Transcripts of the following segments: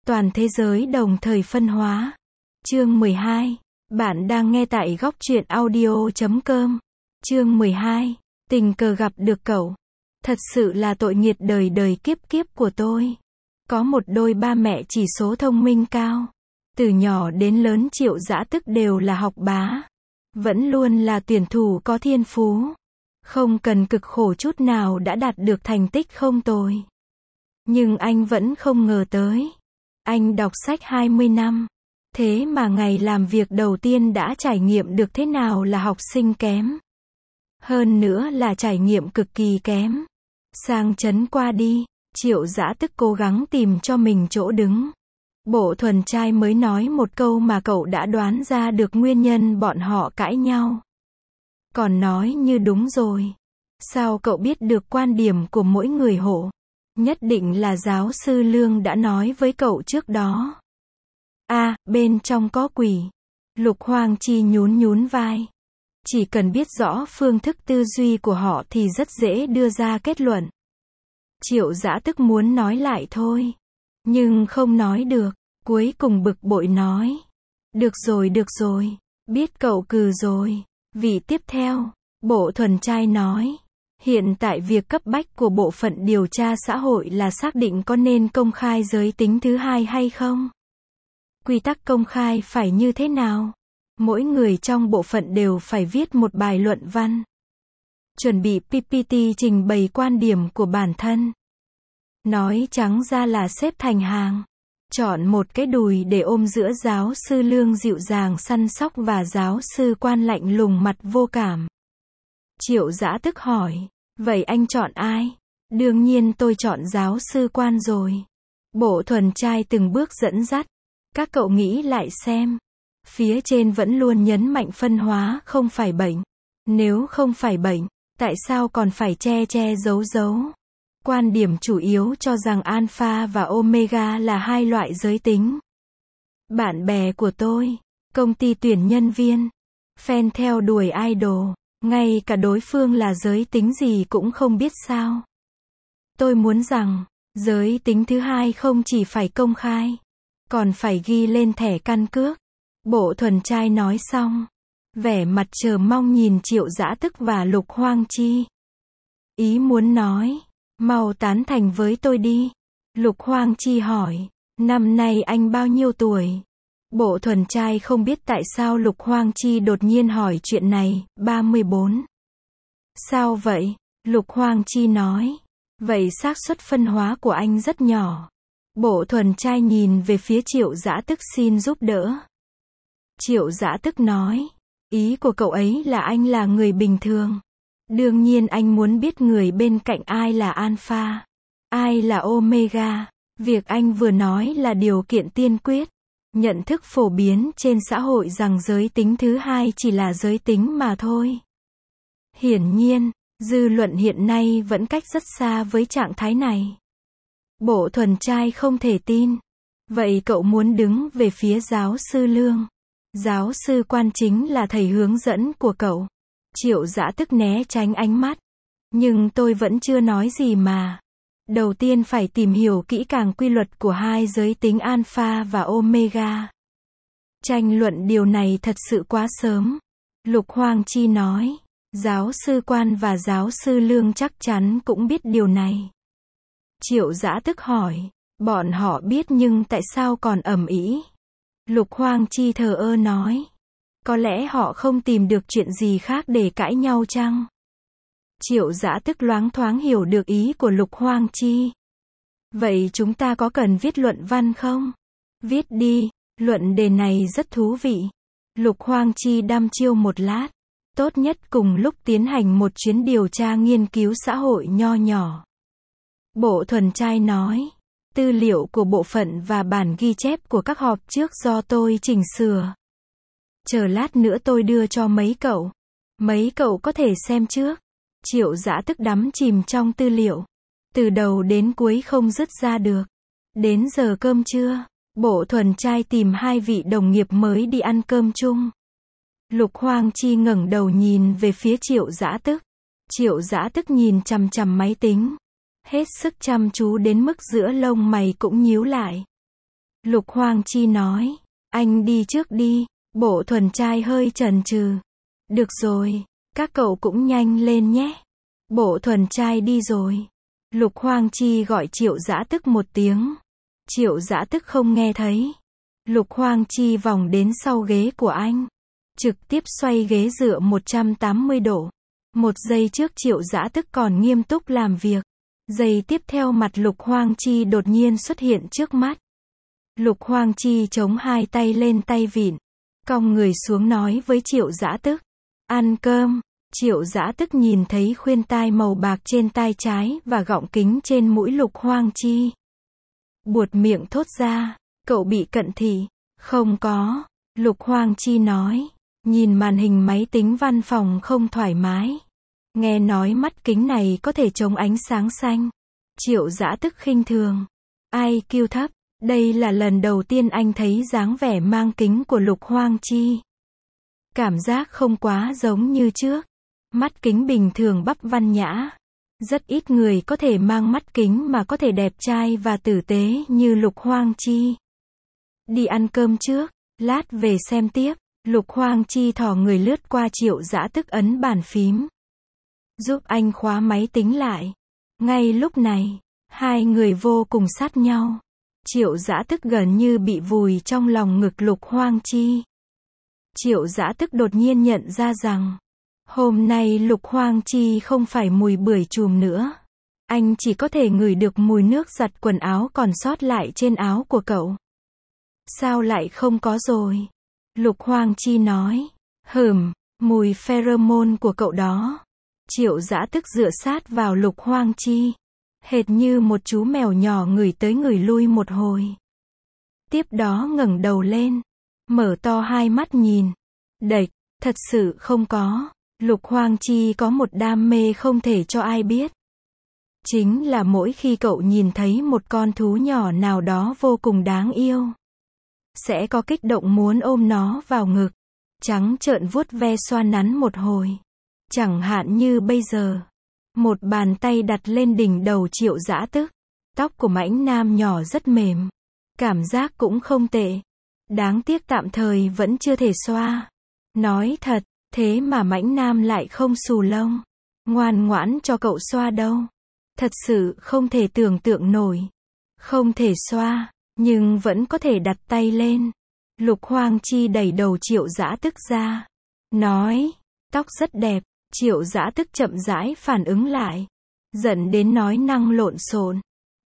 Toàn thế giới đồng thời phân hóa. Chương 12. Bạn đang nghe tại góc truyện audio.com. Chương 12. Tình cờ gặp được cậu. Thật sự là tội nghiệt đời đời kiếp kiếp của tôi. Có một đôi ba mẹ chỉ số thông minh cao. Từ nhỏ đến lớn Triệu Dã Tức đều là học bá. Vẫn luôn là tuyển thủ có thiên phú. Không cần cực khổ chút nào đã đạt được thành tích không tồi. Nhưng anh vẫn không ngờ tới. Anh đọc sách 20 năm. Thế mà ngày làm việc đầu tiên đã trải nghiệm được thế nào là học sinh kém. Hơn nữa là trải nghiệm cực kỳ kém. Sang chấn qua đi, Triệu Dã Tức cố gắng tìm cho mình chỗ đứng. Bộ Thuần trai mới nói một câu mà cậu đã đoán ra được nguyên nhân bọn họ cãi nhau. Còn nói như đúng rồi. Sao cậu biết được quan điểm của mỗi người hộ? Nhất định là giáo sư Lương đã nói với cậu trước đó. Bên trong có quỷ. Lục Hoang Chi nhún vai. Chỉ cần biết rõ phương thức tư duy của họ thì rất dễ đưa ra kết luận. Triệu Dã Tức muốn nói lại thôi. Nhưng không nói được. Cuối cùng bực bội nói. Được rồi. Biết cậu cừ rồi. Vị tiếp theo. Bộ Thuần trai nói. Hiện tại việc cấp bách của bộ phận điều tra xã hội là xác định có nên công khai giới tính thứ hai hay không. Quy tắc công khai phải như thế nào? Mỗi người trong bộ phận đều phải viết một bài luận văn. Chuẩn bị PPT trình bày quan điểm của bản thân. Nói trắng ra là xếp thành hàng. Chọn một cái đùi để ôm giữa giáo sư Lương dịu dàng săn sóc và giáo sư Quan lạnh lùng mặt vô cảm. Triệu Dã Tức hỏi, vậy anh chọn ai? Đương nhiên tôi chọn giáo sư Quan rồi. Bộ Thuần trai từng bước dẫn dắt. Các cậu nghĩ lại xem. Phía trên vẫn luôn nhấn mạnh phân hóa không phải bệnh. Nếu không phải bệnh, tại sao còn phải che giấu? Quan điểm chủ yếu cho rằng alpha và omega là hai loại giới tính. Bạn bè của tôi, công ty tuyển nhân viên, fan theo đuổi idol, ngay cả đối phương là giới tính gì cũng không biết sao. Tôi muốn rằng, giới tính thứ hai không chỉ phải công khai, còn phải ghi lên thẻ căn cước. Bộ Thuần trai nói xong, vẻ mặt chờ mong nhìn Triệu Dã Tức và Lục Hoang Chi. Ý muốn nói, mau tán thành với tôi đi. Lục Hoang Chi hỏi, năm nay anh bao nhiêu tuổi? Bộ Thuần trai không biết tại sao Lục Hoang Chi đột nhiên hỏi chuyện này, 34. Sao vậy? Lục Hoang Chi nói, vậy xác suất phân hóa của anh rất nhỏ. Bộ Thuần trai nhìn về phía Triệu Dã Tức xin giúp đỡ. Triệu Dã Tức nói, ý của cậu ấy là anh là người bình thường. Đương nhiên anh muốn biết người bên cạnh ai là alpha, ai là omega. Việc anh vừa nói là điều kiện tiên quyết. Nhận thức phổ biến trên xã hội rằng giới tính thứ hai chỉ là giới tính mà thôi. Hiển nhiên, dư luận hiện nay vẫn cách rất xa với trạng thái này. Bộ Thuần trai không thể tin. Vậy cậu muốn đứng về phía giáo sư Lương. Giáo sư Quan chính là thầy hướng dẫn của cậu. Triệu Dã Tức né tránh ánh mắt. Nhưng tôi vẫn chưa nói gì mà. Đầu tiên phải tìm hiểu kỹ càng quy luật của hai giới tính alpha và omega. Tranh luận điều này thật sự quá sớm. Lục Hoang Chi nói. Giáo sư Quan và giáo sư Lương chắc chắn cũng biết điều này. Triệu Dã Tức hỏi. Bọn họ biết nhưng tại sao còn ầm ĩ? Lục Hoang Chi thờ ơ nói. Có lẽ họ không tìm được chuyện gì khác để cãi nhau chăng? Triệu Dã Tức loáng thoáng hiểu được ý của Lục Hoang Chi. Vậy chúng ta có cần viết luận văn không? Viết đi, luận đề này rất thú vị. Lục Hoang Chi đăm chiêu một lát. Tốt nhất cùng lúc tiến hành một chuyến điều tra nghiên cứu xã hội nho nhỏ. Bộ Thuần trai nói. Tư liệu của bộ phận và bản ghi chép của các họp trước do tôi chỉnh sửa. Chờ lát nữa tôi đưa cho mấy cậu. Mấy cậu có thể xem trước. Triệu Dã Tức đắm chìm trong tư liệu. Từ đầu đến cuối không dứt ra được. Đến giờ cơm trưa, Bộ Thuần trai tìm hai vị đồng nghiệp mới đi ăn cơm chung. Lục Hoang Chi ngẩng đầu nhìn về phía Triệu Dã Tức. Triệu Dã Tức nhìn chằm chằm máy tính. Hết sức chăm chú đến mức giữa lông mày cũng nhíu lại. Lục Hoang Chi nói. Anh đi trước đi. Bộ Thuần trai hơi chần chừ. Được rồi, các cậu cũng nhanh lên nhé. Bộ Thuần trai đi rồi. Lục Hoang Chi gọi Triệu Dã Tức một tiếng. Triệu Dã Tức không nghe thấy. Lục Hoang Chi vòng đến sau ghế của anh. Trực tiếp xoay ghế dựa 180 độ. Một giây trước Triệu Dã Tức còn nghiêm túc làm việc. Giây tiếp theo mặt Lục Hoang Chi đột nhiên xuất hiện trước mắt. Lục Hoang Chi chống hai tay lên tay vịn. Cong người xuống nói với Triệu Dã Tức. Ăn cơm. Triệu Dã Tức nhìn thấy khuyên tai màu bạc trên tai trái và gọng kính trên mũi Lục Hoang Chi. Buột miệng thốt ra. Cậu bị cận thị. Không có. Lục Hoang Chi nói. Nhìn màn hình máy tính văn phòng không thoải mái. Nghe nói mắt kính này có thể chống ánh sáng xanh. Triệu Dã Tức khinh thường. IQ thấp. Đây là lần đầu tiên anh thấy dáng vẻ mang kính của Lục Hoang Chi. Cảm giác không quá giống như trước. Mắt kính bình thường bắp văn nhã. Rất ít người có thể mang mắt kính mà có thể đẹp trai và tử tế như Lục Hoang Chi. Đi ăn cơm trước, lát về xem tiếp. Lục Hoang Chi thò người lướt qua Triệu Dã Tức ấn bàn phím. Giúp anh khóa máy tính lại. Ngay lúc này, hai người vô cùng sát nhau. Triệu Dã Tức gần như bị vùi trong lòng ngực Lục Hoang Chi. Triệu Dã Tức đột nhiên nhận ra rằng, hôm nay Lục Hoang Chi không phải mùi bưởi chùm nữa. Anh chỉ có thể ngửi được mùi nước giặt quần áo còn sót lại trên áo của cậu. Sao lại không có rồi? Lục Hoang Chi nói. Mùi pheromone của cậu đó. Triệu Dã Tức dựa sát vào Lục Hoang Chi. Hệt như một chú mèo nhỏ ngửi tới ngửi lui một hồi. Tiếp đó ngẩng đầu lên. Mở to hai mắt nhìn. Đệch, thật sự không có. Lục Hoang Chi có một đam mê không thể cho ai biết. Chính là mỗi khi cậu nhìn thấy một con thú nhỏ nào đó vô cùng đáng yêu. Sẽ có kích động muốn ôm nó vào ngực. Trắng trợn vuốt ve xoa nắn một hồi. Chẳng hạn như bây giờ. Một bàn tay đặt lên đỉnh đầu Triệu Dã Tức. Tóc của mãnh nam nhỏ rất mềm. Cảm giác cũng không tệ. Đáng tiếc tạm thời vẫn chưa thể xoa. Nói thật, thế mà mãnh nam lại không xù lông. Ngoan ngoãn cho cậu xoa đâu. Thật sự không thể tưởng tượng nổi. Không thể xoa, nhưng vẫn có thể đặt tay lên. Lục Hoang Chi đẩy đầu Triệu Dã Tức ra. Nói, tóc rất đẹp. Triệu Dã Tức chậm rãi phản ứng lại. Giận đến nói năng lộn xộn.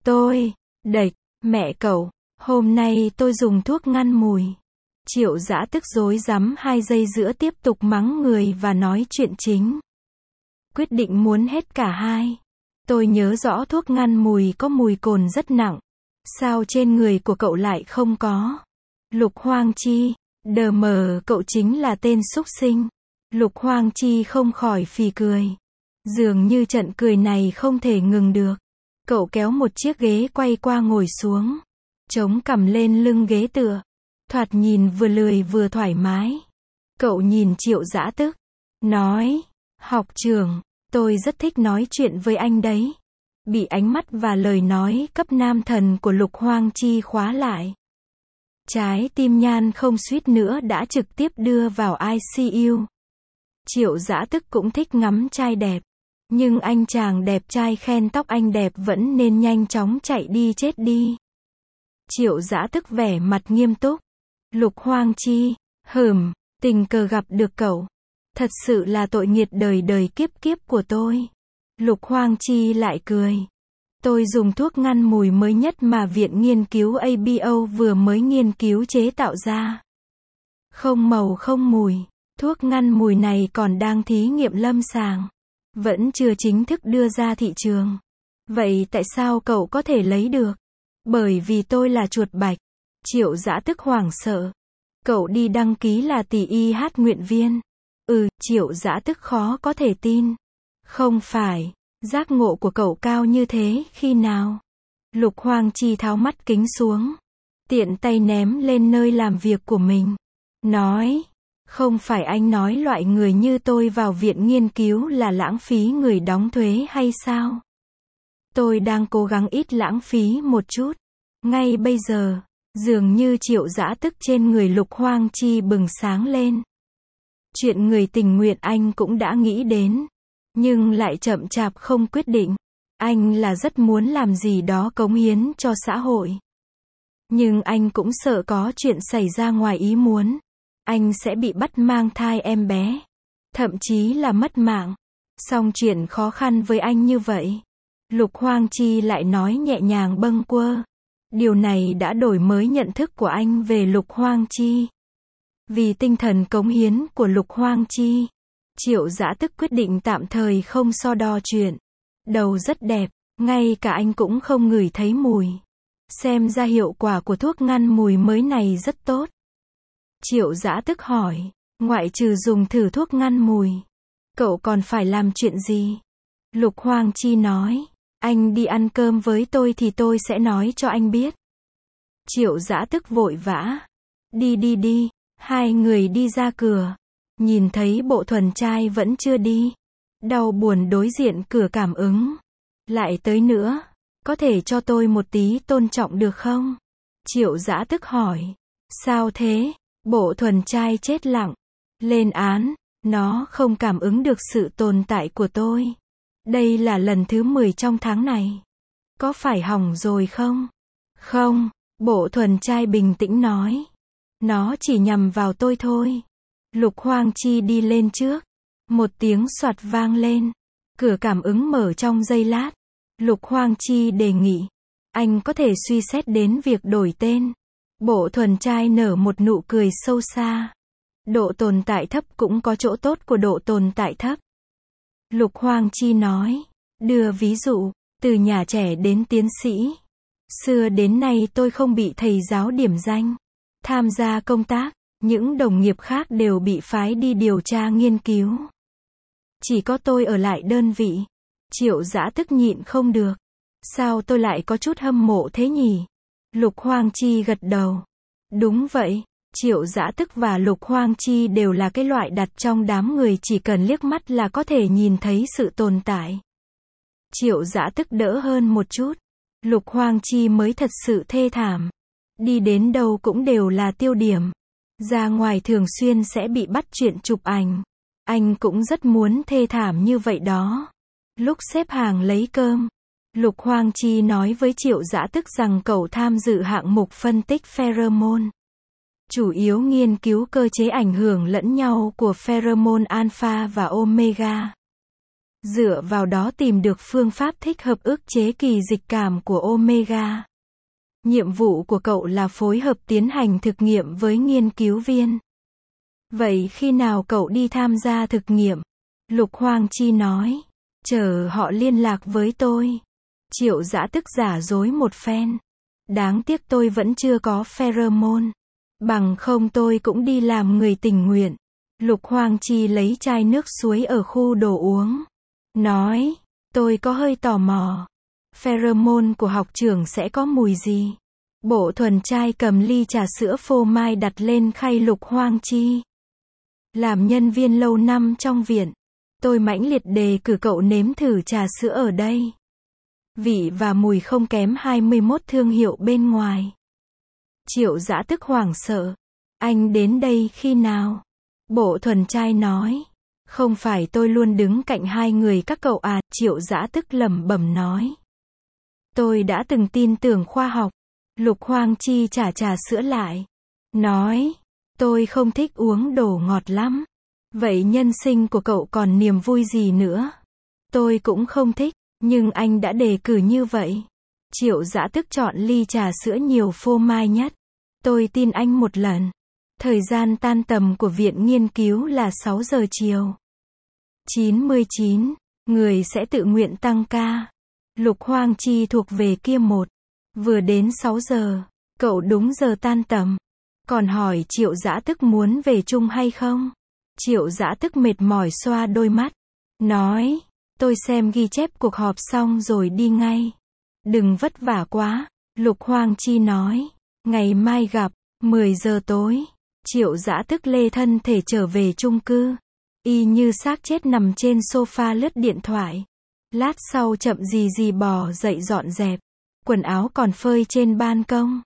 Mẹ cậu, hôm nay tôi dùng thuốc ngăn mùi. Triệu Dã Tức rối rắm 2 giây giữa tiếp tục mắng người và nói chuyện chính. Quyết định muốn hết cả hai. Tôi nhớ rõ thuốc ngăn mùi có mùi cồn rất nặng. Sao trên người của cậu lại không có? Lục Hoang Chi, đờ mờ cậu chính là tên súc sinh. Lục Hoang Chi không khỏi phì cười. Dường như trận cười này không thể ngừng được. Cậu kéo một chiếc ghế quay qua ngồi xuống. Chống cằm lên lưng ghế tựa. Thoạt nhìn vừa lười vừa thoải mái. Cậu nhìn Triệu Dã Tức. Nói, học trưởng, tôi rất thích nói chuyện với anh đấy. Bị ánh mắt và lời nói cấp nam thần của Lục Hoang Chi khóa lại. Trái tim nhan không suýt nữa đã trực tiếp đưa vào ICU. Triệu Dã Tức cũng thích ngắm trai đẹp. Nhưng anh chàng đẹp trai khen tóc anh đẹp vẫn nên nhanh chóng chạy đi chết đi. Triệu Dã Tức vẻ mặt nghiêm túc. Lục Hoang Chi, tình cờ gặp được cậu. Thật sự là tội nghiệt đời đời kiếp kiếp của tôi. Lục Hoang Chi lại cười. Tôi dùng thuốc ngăn mùi mới nhất mà Viện Nghiên cứu ABO vừa mới nghiên cứu chế tạo ra. Không màu không mùi. Thuốc ngăn mùi này còn đang thí nghiệm lâm sàng. Vẫn chưa chính thức đưa ra thị trường. Vậy tại sao cậu có thể lấy được? Bởi vì tôi là chuột bạch. Triệu Dã Tức hoảng sợ. Cậu đi đăng ký là tỷ y hát nguyện viên. Triệu Dã Tức khó có thể tin. Không phải, giác ngộ của cậu cao như thế khi nào? Lục Hoang Chi tháo mắt kính xuống. Tiện tay ném lên nơi làm việc của mình. Nói, không phải anh nói loại người như tôi vào viện nghiên cứu là lãng phí người đóng thuế hay sao? Tôi đang cố gắng ít lãng phí một chút. Ngay bây giờ, Dường như Triệu Dã Tức trên người Lục Hoang Chi bừng sáng lên. Chuyện người tình nguyện anh cũng đã nghĩ đến, nhưng lại chậm chạp không quyết định. Anh là rất muốn làm gì đó cống hiến cho xã hội. Nhưng anh cũng sợ có chuyện xảy ra ngoài ý muốn. Anh sẽ bị bắt mang thai em bé. Thậm chí là mất mạng. Song chuyện khó khăn với anh như vậy. Lục Hoang Chi lại nói nhẹ nhàng bâng quơ. Điều này đã đổi mới nhận thức của anh về Lục Hoang Chi. Vì tinh thần cống hiến của Lục Hoang Chi, Triệu Dã Tức quyết định tạm thời không so đo chuyện. Đầu rất đẹp, ngay cả anh cũng không ngửi thấy mùi. Xem ra hiệu quả của thuốc ngăn mùi mới này rất tốt. Triệu Dã Tức hỏi, ngoại trừ dùng thử thuốc ngăn mùi, cậu còn phải làm chuyện gì? Lục Hoang Chi nói, anh đi ăn cơm với tôi thì tôi sẽ nói cho anh biết. Triệu Dã Tức vội vã, đi. Hai người đi ra cửa, nhìn thấy Bộ Thuần trai vẫn chưa đi. Đau buồn đối diện cửa cảm ứng. Lại tới nữa, có thể cho tôi một tí tôn trọng được không? Triệu Dã Tức hỏi, sao thế? Bộ Thuần trai chết lặng, lên án, nó không cảm ứng được sự tồn tại của tôi. Đây là lần thứ 10 trong tháng này. Có phải hỏng rồi không? Không, Bộ Thuần trai bình tĩnh nói. Nó chỉ nhằm vào tôi thôi. Lục Hoang Chi đi lên trước. Một tiếng xoạt vang lên. Cửa cảm ứng mở trong giây lát. Lục Hoang Chi đề nghị. Anh có thể suy xét đến việc đổi tên. Bộ Thuần trai nở một nụ cười sâu xa. Độ tồn tại thấp cũng có chỗ tốt của độ tồn tại thấp. Lục Hoang Chi nói. Đưa ví dụ, từ nhà trẻ đến tiến sĩ. Xưa đến nay tôi không bị thầy giáo điểm danh. Tham gia công tác, những đồng nghiệp khác đều bị phái đi điều tra nghiên cứu. Chỉ có tôi ở lại đơn vị. Triệu Dã Tức nhịn không được. Sao tôi lại có chút hâm mộ thế nhỉ? Lục Hoang Chi gật đầu. Đúng vậy, Triệu Dã Tức và Lục Hoang Chi đều là cái loại đặt trong đám người chỉ cần liếc mắt là có thể nhìn thấy sự tồn tại. Triệu Dã Tức đỡ hơn một chút. Lục Hoang Chi mới thật sự thê thảm. Đi đến đâu cũng đều là tiêu điểm. Ra ngoài thường xuyên sẽ bị bắt chuyện chụp ảnh. Anh cũng rất muốn thê thảm như vậy đó. Lúc xếp hàng lấy cơm, Lục Hoang Chi nói với Triệu Dã Tức rằng cậu tham dự hạng mục phân tích pheromone. Chủ yếu nghiên cứu cơ chế ảnh hưởng lẫn nhau của pheromone alpha và omega. Dựa vào đó tìm được phương pháp thích hợp ức chế kỳ dịch cảm của omega. Nhiệm vụ của cậu là phối hợp tiến hành thực nghiệm với nghiên cứu viên. Vậy khi nào cậu đi tham gia thực nghiệm? Lục Hoang Chi nói. Chờ họ liên lạc với tôi. Triệu Dã Tức giả dối một phen. Đáng tiếc tôi vẫn chưa có pheromone. Bằng không tôi cũng đi làm người tình nguyện. Lục Hoang Chi lấy chai nước suối ở khu đồ uống. Nói, tôi có hơi tò mò. Pheromone của học trưởng sẽ có mùi gì? Bộ Thuần trai cầm ly trà sữa phô mai đặt lên khay Lục Hoang Chi. Làm nhân viên lâu năm trong viện, tôi mãnh liệt đề cử cậu nếm thử trà sữa ở đây. Vị và mùi không kém 21 thương hiệu bên ngoài. Triệu Dã Tức hoảng sợ. Anh đến đây khi nào? Bộ Thuần trai nói. Không phải tôi luôn đứng cạnh hai người các cậu à? Triệu Dã Tức lẩm bẩm nói. Tôi đã từng tin tưởng khoa học. Lục Hoang Chi trả trà sữa lại. Nói. Tôi không thích uống đồ ngọt lắm. Vậy nhân sinh của cậu còn niềm vui gì nữa? Tôi cũng không thích, nhưng anh đã đề cử như vậy. Triệu Dã Tức chọn ly trà sữa nhiều phô mai nhất. Tôi tin anh một lần. Thời gian tan tầm của viện nghiên cứu là 6 giờ chiều. 99. Người sẽ tự nguyện tăng ca. Lục Hoang Chi thuộc về kia một. Vừa đến 6 giờ, cậu đúng giờ tan tầm. Còn hỏi Triệu Dã Tức muốn về chung hay không? Triệu Dã Tức mệt mỏi xoa đôi mắt. Nói, tôi xem ghi chép cuộc họp xong rồi đi ngay. Đừng vất vả quá. Lục Hoang Chi nói, ngày mai gặp, 10 giờ tối. Triệu Dã Tức lê thân thể trở về chung cư. Y như xác chết nằm trên sofa lướt điện thoại. Lát sau chậm gì gì bò dậy dọn dẹp. Quần áo còn phơi trên ban công.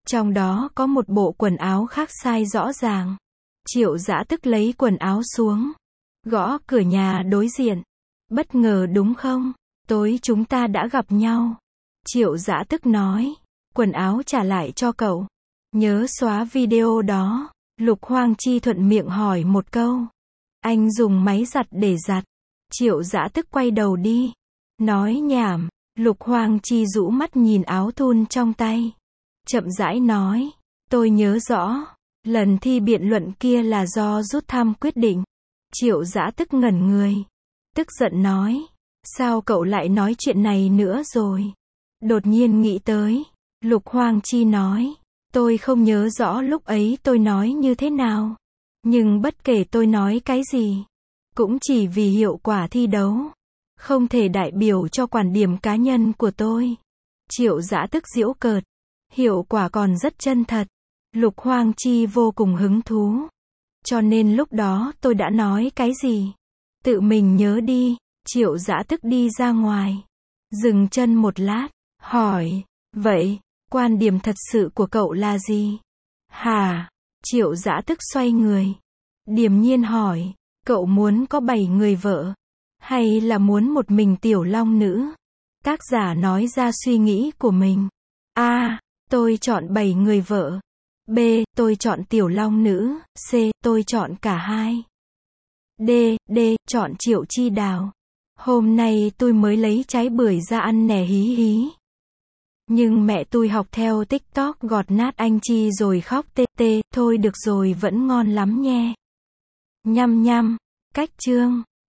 Trong đó có một bộ quần áo khác size rõ ràng. Triệu Dã tức lấy quần áo xuống, gõ cửa nhà đối diện. Bất ngờ đúng không? Tối chúng ta đã gặp nhau. Triệu Dã tức nói. Quần áo trả lại cho cậu. Nhớ xóa video đó. Lục Hoang Chi thuận miệng hỏi một câu. Anh dùng máy giặt để giặt. Triệu Dã tức quay đầu đi. Nói nhảm. Lục Hoang Chi rũ mắt nhìn áo thun trong tay. Chậm rãi nói. Tôi nhớ rõ. Lần thi biện luận kia là do rút thăm quyết định. Triệu Dã tức ngẩn người. Tức giận nói. Sao cậu lại nói chuyện này nữa rồi? Đột nhiên nghĩ tới. Lục Hoang Chi nói. Tôi không nhớ rõ lúc ấy tôi nói như thế nào. Nhưng bất kể tôi nói cái gì, cũng chỉ vì hiệu quả thi đấu. Không thể đại biểu cho quan điểm cá nhân của tôi. Triệu Dã tức giễu cợt. Hiệu quả còn rất chân thật. Lục Hoang Chi vô cùng hứng thú. Cho nên lúc đó tôi đã nói cái gì? Tự mình nhớ đi. Triệu Dã tức đi ra ngoài. Dừng chân một lát. Hỏi. Vậy, quan điểm thật sự của cậu là gì? Hả? Triệu Dã tức xoay người. Điềm nhiên hỏi. Cậu muốn có 7 người vợ? Hay là muốn một mình tiểu long nữ? Tác giả nói ra suy nghĩ của mình. A. Tôi chọn 7 người vợ. B. Tôi chọn tiểu long nữ. C. Tôi chọn cả hai. D. Chọn Triệu Chi Đào. Hôm nay tôi mới lấy trái bưởi ra ăn nè hí hí. Nhưng mẹ tôi học theo TikTok gọt nát anh Chi rồi khóc tê tê. Thôi được rồi, vẫn ngon lắm nhé. Nhăm nhăm. Cách chương.